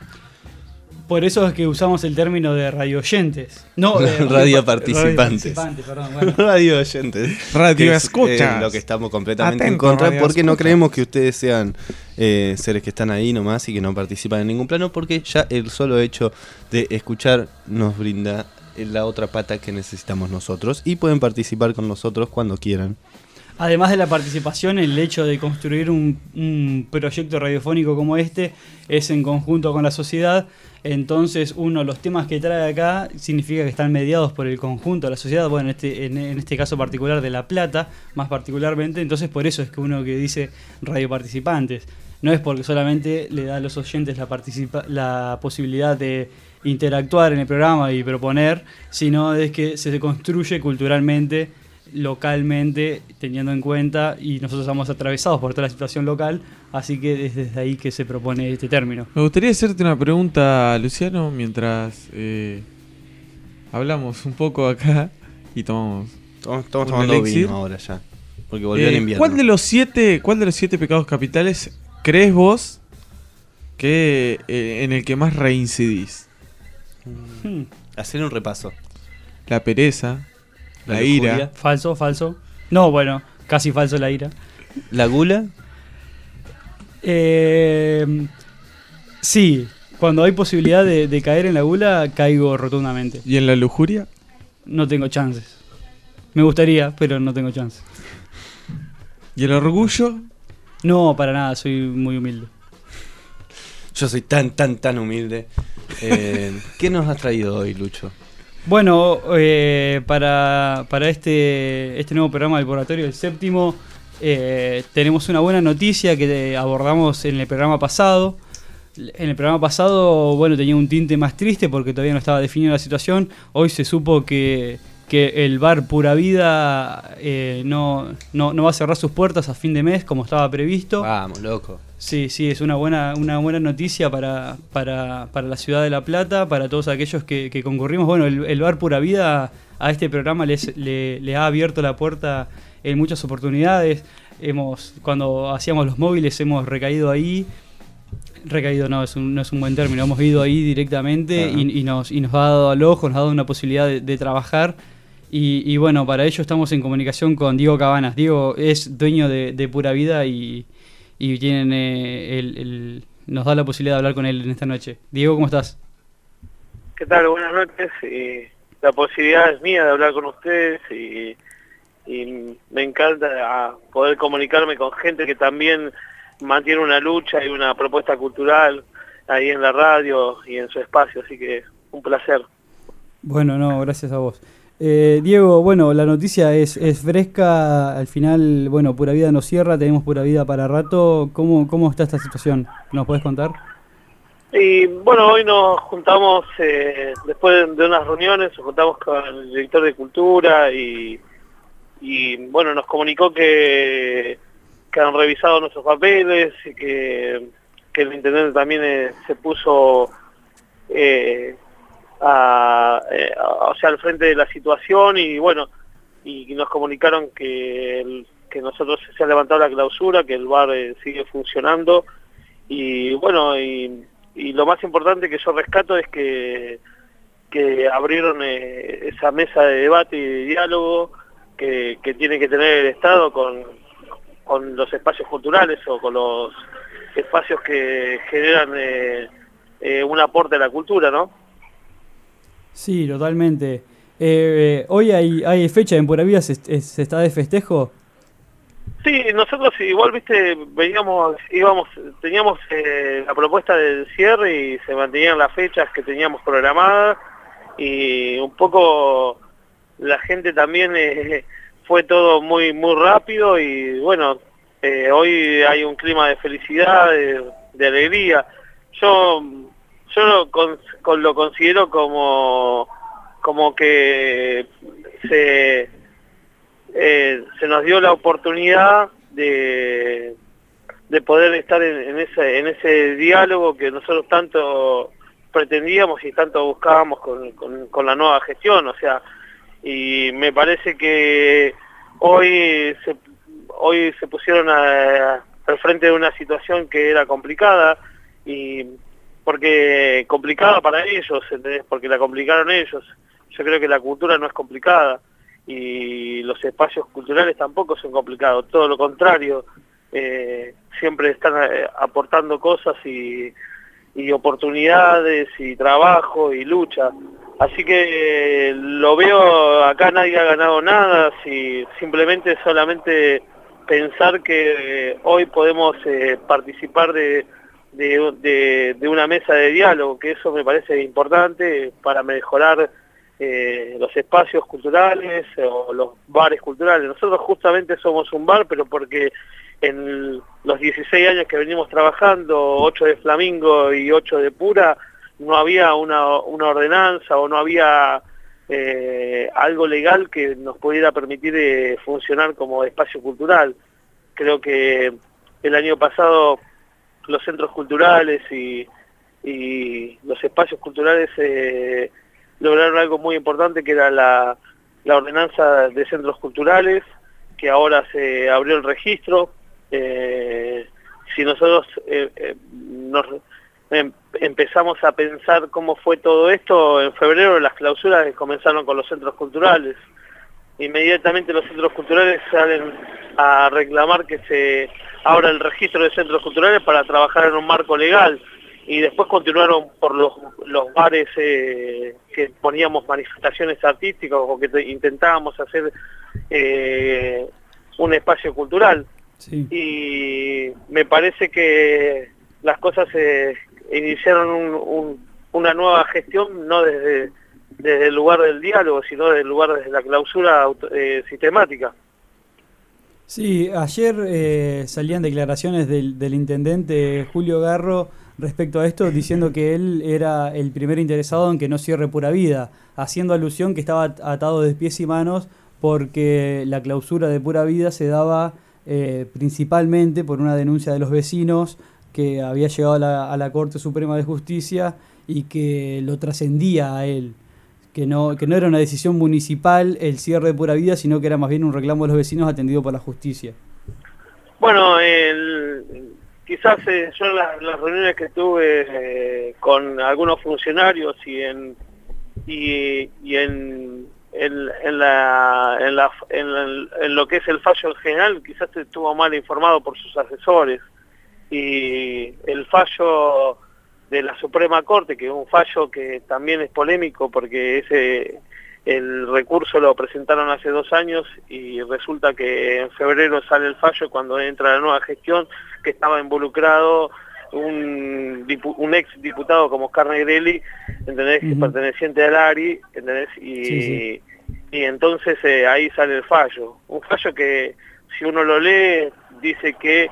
Por eso es que usamos el término de radio oyentes. No, de radio, radio participantes. Radio, participante, perdón, bueno. Radio oyentes. Radio es, escuchas. Eh, lo que estamos completamente Atento, en contra, porque escucha. No creemos que ustedes sean eh, seres que están ahí nomás y que no participan en ningún plano, porque ya el solo hecho de escuchar nos brinda la otra pata que necesitamos nosotros y pueden participar con nosotros cuando quieran. Además de la participación, el hecho de construir un, un proyecto radiofónico como este es en conjunto con la sociedad. Entonces, uno, los temas que trae acá significa que están mediados por el conjunto de la sociedad, bueno, en este, en, en este caso particular de La Plata, más particularmente. Entonces, por eso es que uno que dice radio participantes, no es porque solamente le da a los oyentes la, participa- la posibilidad de interactuar en el programa y proponer, sino es que se construye culturalmente, localmente, teniendo en cuenta, y nosotros estamos atravesados por toda la situación local, así que es desde ahí que se propone este término. Me gustaría hacerte una pregunta, Luciano, mientras eh, hablamos un poco acá y tomamos. Estamos, estamos tomando vino ahora ya, porque volvió eh, el invierno. ¿Cuál de los siete, cuál de los siete pecados capitales crees vos que eh, en el que más reincidís? Hmm. Hacer un repaso. La pereza. La, la ira. Falso, falso. No, bueno, casi falso la ira. ¿La gula? Eh, sí, cuando hay posibilidad de, de caer en la gula, caigo rotundamente. ¿Y en la lujuria? No tengo chances. Me gustaría, pero no tengo chances. ¿Y el orgullo? No, para nada, soy muy humilde. Yo soy tan, tan, tan humilde. Eh, ¿Qué nos has traído hoy, Lucho? Bueno, eh, para, para este, este nuevo programa del Purgatorio, el séptimo, eh, tenemos una buena noticia que abordamos en el programa pasado. En el programa pasado, bueno, tenía un tinte más triste porque todavía no estaba definida la situación. Hoy se supo que, que el bar Pura Vida eh, no, no, no va a cerrar sus puertas a fin de mes como estaba previsto. Vamos, loco. Sí, sí, es una buena, una buena noticia para, para, para la ciudad de La Plata, para todos aquellos que, que concurrimos. Bueno, el, el bar Pura Vida a este programa les, le, le ha abierto la puerta en muchas oportunidades. Hemos, cuando hacíamos los móviles hemos recaído ahí. Recaído no es un, no es un buen término, hemos ido ahí directamente uh-huh. y, y, nos, y nos ha dado al ojo, nos ha dado una posibilidad de, de trabajar. Y, y bueno, para ello estamos en comunicación con Diego Cabanas. Diego es dueño de, de Pura Vida y... y tienen eh, el, el, nos da la posibilidad de hablar con él en esta noche. Diego, ¿cómo estás? ¿Qué tal? Buenas noches. Eh, la posibilidad es mía de hablar con ustedes y, y me encanta poder comunicarme con gente que también mantiene una lucha y una propuesta cultural ahí en la radio y en su espacio, así que un placer. Bueno, no, gracias a vos. Eh, Diego, bueno, la noticia es, es fresca, al final, bueno, Pura Vida nos cierra, tenemos Pura Vida para rato. ¿Cómo, cómo está esta situación? ¿Nos podés contar? Y bueno, hoy nos juntamos, eh, después de unas reuniones, nos juntamos con el director de Cultura y, y bueno, nos comunicó que, que han revisado nuestros papeles y que, que el intendente también eh, se puso eh, a, eh, a, o sea, al frente de la situación y bueno, y nos comunicaron que, el, que nosotros se ha levantado la clausura, que el bar eh, sigue funcionando y bueno, y Y lo más importante que yo rescato es que, que abrieron eh, esa mesa de debate y de diálogo que, que tiene que tener el Estado con, con los espacios culturales o con los espacios que generan eh, eh, un aporte a la cultura, ¿no? Sí, totalmente. Eh, ¿Hoy hay, hay fecha en Pura Vida? ¿Se, se está de festejo? Sí, nosotros igual, viste, veníamos, íbamos, teníamos eh, la propuesta del cierre y se mantenían las fechas que teníamos programadas y un poco la gente también eh, fue todo muy muy rápido y bueno, eh, hoy hay un clima de felicidad, de, de alegría. Yo yo lo, con, con, lo considero como como que se Eh, se nos dio la oportunidad de, de poder estar en, en, ese, en ese diálogo que nosotros tanto pretendíamos y tanto buscábamos con, con, con la nueva gestión, o sea, y me parece que hoy se, hoy se pusieron a, al frente de una situación que era complicada, y porque complicada para ellos, ¿entendés? Porque la complicaron ellos. Yo creo que la cultura no es complicada y los espacios culturales tampoco son complicados, todo lo contrario, eh, siempre están eh, aportando cosas y, y oportunidades y trabajo y lucha, así que eh, lo veo, acá nadie ha ganado nada, si simplemente solamente pensar que eh, hoy podemos eh, participar de, de, de, de una mesa de diálogo, que eso me parece importante para mejorar Eh, los espacios culturales o los bares culturales. Nosotros justamente somos un bar, pero porque en los dieciséis años que venimos trabajando, ocho de Flamingo y ocho de Pura, no había una, una ordenanza o no había eh, algo legal que nos pudiera permitir eh, funcionar como espacio cultural. Creo que el año pasado los centros culturales y, y los espacios culturales eh, lograron algo muy importante, que era la, la ordenanza de centros culturales, que ahora se abrió el registro. Eh, si nosotros eh, eh, nos em, empezamos a pensar cómo fue todo esto, en febrero las clausuras comenzaron con los centros culturales. Inmediatamente los centros culturales salen a reclamar que se abra el registro de centros culturales para trabajar en un marco legal. Y después continuaron por los, los bares eh, que poníamos manifestaciones artísticas o que te, intentábamos hacer eh, un espacio cultural. Sí. Y me parece que las cosas eh, iniciaron un, un, una nueva gestión, no desde, desde el lugar del diálogo, sino desde el lugar desde la clausura eh, sistemática. Sí, ayer eh, salían declaraciones del, del intendente Julio Garro respecto a esto, diciendo que él era el primer interesado en que no cierre Pura Vida, haciendo alusión que estaba atado de pies y manos porque la clausura de Pura Vida se daba eh, principalmente por una denuncia de los vecinos que había llegado a la, a la Corte Suprema de Justicia y que lo trascendía a él, que no, que no era una decisión municipal el cierre de Pura Vida, sino que era más bien un reclamo de los vecinos atendido por la justicia. Bueno, el... quizás eh, yo en las, las reuniones que tuve eh, con algunos funcionarios y en y, y en, en, en, la, en, la, en, la, en lo que es el fallo en general, quizás estuvo mal informado por sus asesores, y el fallo de la Suprema Corte, que es un fallo que también es polémico porque ese el recurso lo presentaron hace dos años y resulta que en febrero sale el fallo cuando entra la nueva gestión, que estaba involucrado un, dipu un ex diputado como Oscar Negrelli, ¿entendés? Uh-huh. Perteneciente al A R I, ¿entendés? Y, sí, sí. y entonces eh, ahí sale el fallo. Un fallo que, si uno lo lee, dice que,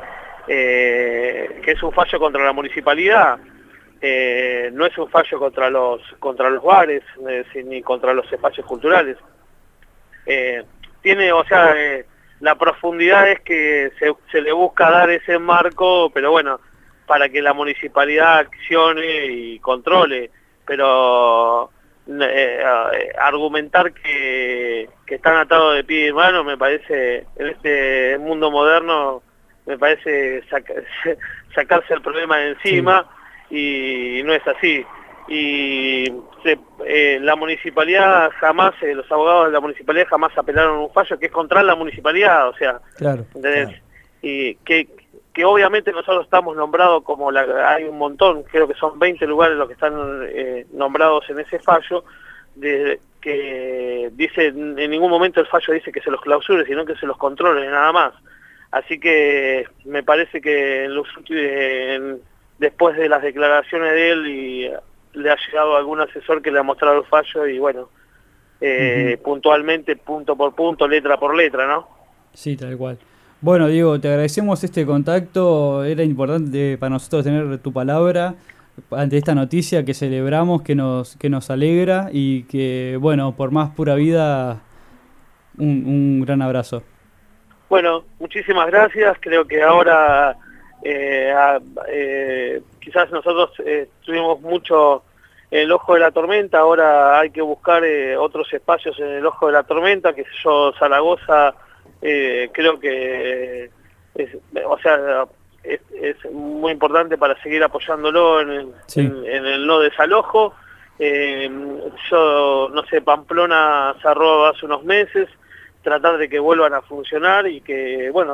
eh, que es un fallo contra la municipalidad. Eh, no es un fallo contra los contra los bares eh, ni contra los espacios culturales. Eh, tiene, o sea, eh, la profundidad es que se, se le busca dar ese marco, pero bueno, para que la municipalidad accione y controle, pero eh, argumentar que, que están atados de pie y mano me parece, en este mundo moderno, me parece saca, sacarse el problema de encima. Sí. Y no es así. Y se, eh, la municipalidad jamás, eh, los abogados de la municipalidad jamás apelaron un fallo que es contra la municipalidad, o sea, claro, ¿entendés? Claro. Y que, que obviamente nosotros estamos nombrados como, la, hay un montón, creo que son veinte lugares los que están eh, nombrados en ese fallo, de, que dice, en ningún momento el fallo dice que se los clausure, sino que se los controle, nada más. Así que me parece que en los en, después de las declaraciones de él y le ha llegado algún asesor que le ha mostrado el fallo y bueno, eh, uh-huh. puntualmente, punto por punto, letra por letra, ¿no? Sí, tal cual. Bueno, Diego, te agradecemos este contacto, era importante para nosotros tener tu palabra ante esta noticia que celebramos, que nos, que nos alegra y que, bueno, por más pura vida, un, un gran abrazo. Bueno, muchísimas gracias, creo que ahora... Eh, a, eh, quizás nosotros eh, estuvimos mucho en el ojo de la tormenta, ahora hay que buscar eh, otros espacios en el ojo de la tormenta, que sé yo, Zaragoza, eh, creo que es, o sea, es, es muy importante para seguir apoyándolo en el, sí. en, en el no desalojo. Eh, yo, no sé, Pamplona cerró hace unos meses, tratar de que vuelvan a funcionar y que, bueno,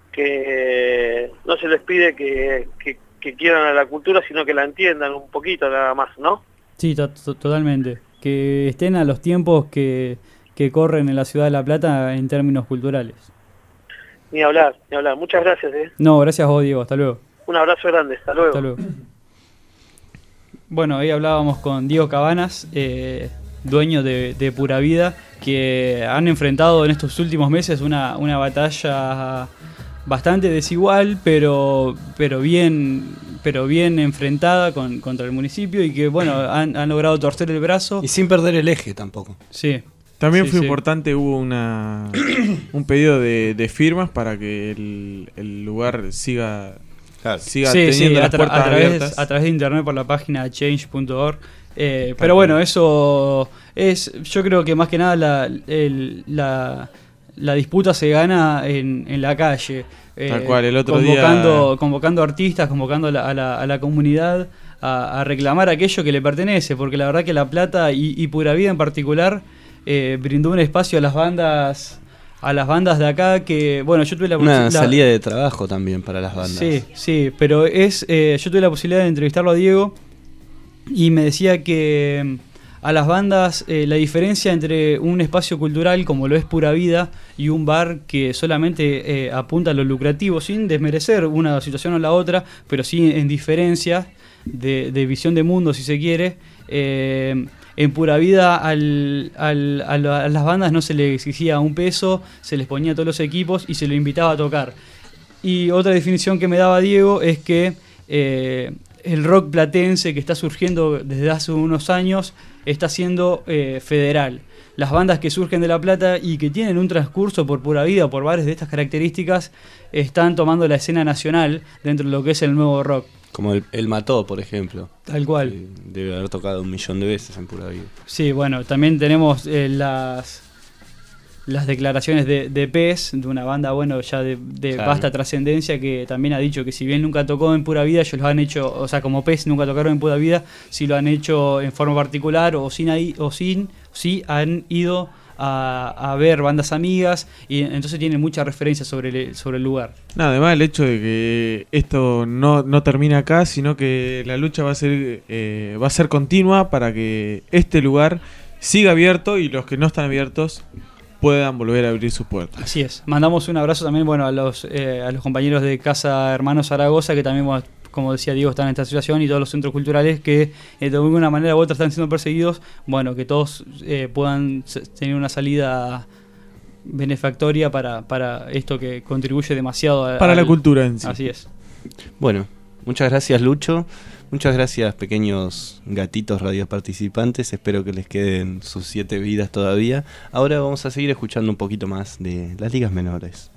que no se les pide que, que, que quieran a la cultura, sino que la entiendan un poquito nada más, ¿no? Sí, to to totalmente. Que estén a los tiempos que, que corren en la ciudad de La Plata en términos culturales. Ni hablar, ni hablar. Muchas gracias, ¿eh? No, gracias a vos, Diego. Hasta luego. Un abrazo grande. Hasta luego. Hasta luego. Bueno, ahí hablábamos con Diego Cabanas, eh, dueño de, de Pura Vida, que han enfrentado en estos últimos meses una, una batalla bastante desigual, pero pero bien pero bien enfrentada con, contra el municipio y que, bueno, han, han logrado torcer el brazo. Y sin perder el eje tampoco. Sí. También sí, fue sí. importante, hubo una un pedido de, de firmas para que el, el lugar siga, claro. siga sí, teniendo sí, las a, puertas a través, abiertas. a través de internet por la página change punto org. Eh, pero bueno, eso es, yo creo que más que nada la, el, la, la disputa se gana en, en la calle. Eh, Tal cual, el otro convocando, día... convocando artistas, convocando a la, a la, a la comunidad a, a reclamar aquello que le pertenece, porque la verdad que La Plata y, y Pura Vida en particular eh, brindó un espacio a las bandas a las bandas de acá que, bueno, yo tuve la una la, salida de trabajo también para las bandas. Sí, sí, pero es eh, yo tuve la posibilidad de entrevistarlo a Diego y me decía que a las bandas eh, la diferencia entre un espacio cultural como lo es Pura Vida y un bar que solamente eh, apunta a lo lucrativo, sin desmerecer una situación o la otra, pero sí en diferencias de, de visión de mundo, si se quiere. Eh, en Pura Vida al, al, a, la, a las bandas no se les exigía un peso, se les ponía todos los equipos y se lo invitaba a tocar. Y otra definición que me daba Diego es que eh, el rock platense que está surgiendo desde hace unos años está siendo eh, federal. Las bandas que surgen de La Plata y que tienen un transcurso por Pura Vida o por bares de estas características están tomando la escena nacional dentro de lo que es el nuevo rock. Como el, el Mató, por ejemplo. Tal cual. Que debe haber tocado un millón de veces en Pura Vida. Sí, bueno, también tenemos eh, las las declaraciones de, de Pez, de una banda, bueno, ya de, de claro. vasta trascendencia, que también ha dicho que si bien nunca tocó en Pura Vida, ellos lo han hecho, o sea, como Pez nunca tocaron en Pura Vida, sí lo han hecho en forma particular o sin ahí, o sin, sí han ido a, a ver bandas amigas y entonces tienen mucha referencia sobre el, sobre el lugar. No, además el hecho de que esto no, no termina acá, sino que la lucha va a ser eh, va a ser continua para que este lugar siga abierto y los que no están abiertos puedan volver a abrir sus puertas. Así es. Mandamos un abrazo también, bueno, a los eh, a los compañeros de Casa Hermanos Zaragoza, que también, bueno, como decía Diego, están en esta situación, y todos los centros culturales que eh, de alguna manera u otra están siendo perseguidos. Bueno, que todos eh, puedan tener una salida benefactoria para, para esto que contribuye demasiado a, para al, la cultura en sí. Así es. Bueno, muchas gracias, Lucho. Muchas gracias, pequeños gatitos radioparticipantes. Espero que les queden sus siete vidas todavía. Ahora vamos a seguir escuchando un poquito más de las ligas menores.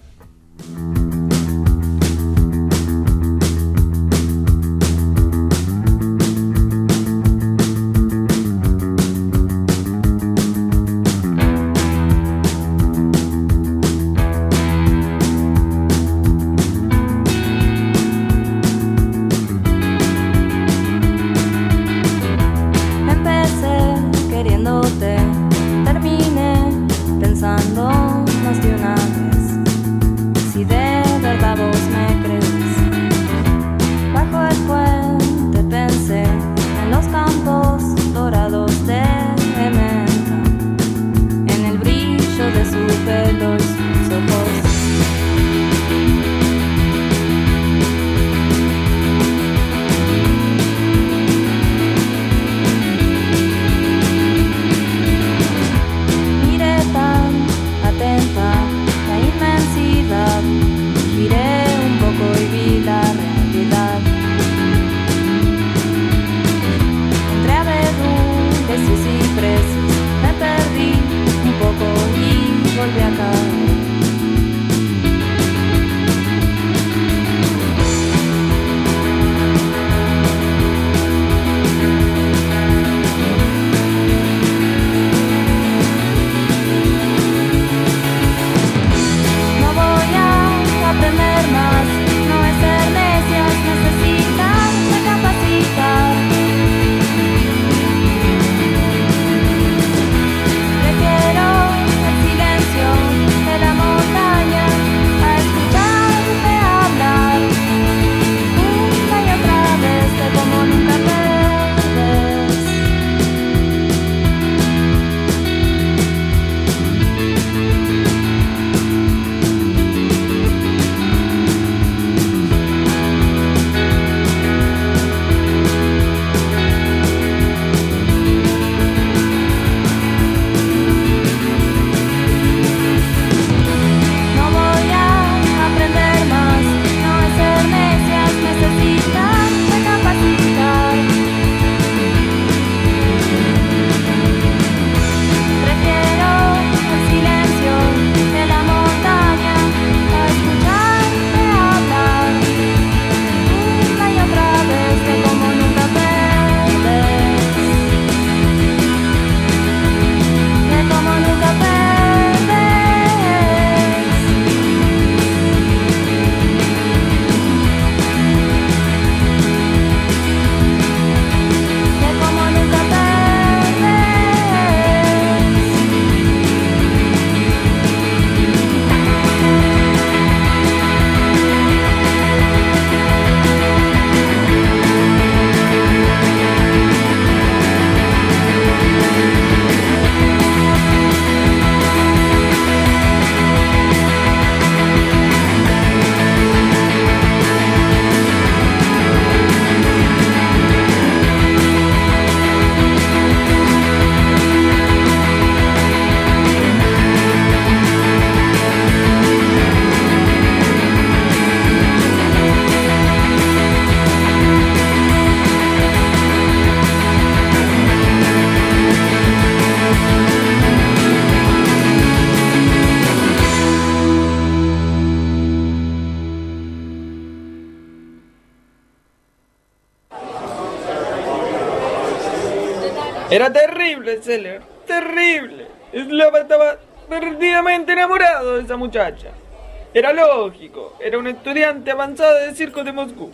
Era terrible, Seller, terrible. Slava estaba perdidamente enamorado de esa muchacha. Era lógico, era un estudiante avanzado de circo de Moscú.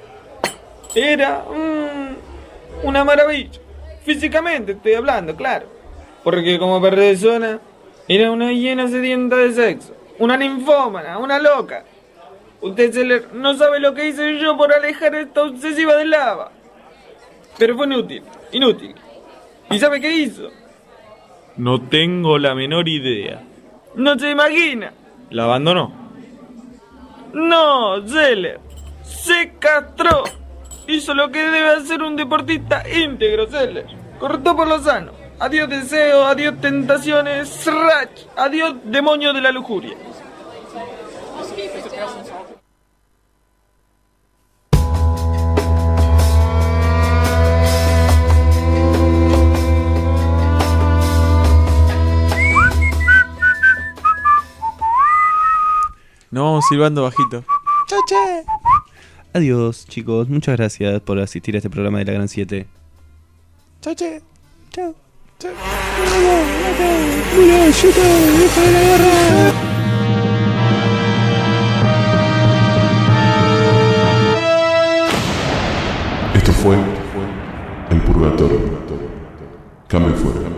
Era mmm, una maravilla. Físicamente estoy hablando, claro. Porque como persona, era una hiena sedienta de sexo. Una ninfómana, una loca. Usted, Seller, no sabe lo que hice yo por alejar a esta obsesiva de Lava. Pero fue inútil, inútil. ¿Y sabe qué hizo? No tengo la menor idea. No se imagina. La abandonó. No, Zeller. Se castró. Hizo lo que debe hacer un deportista íntegro, Zeller. Cortó por lo sano. Adiós deseo, adiós tentaciones, srach. Adiós demonio de la lujuria. No vamos silbando bajito. ¡Choche! Adiós, chicos. Muchas gracias por asistir a este programa de la Gran siete. ¡Choche! ¡Chao! ¡Chao! Esto fue El Purgatorio. Cambio fuera.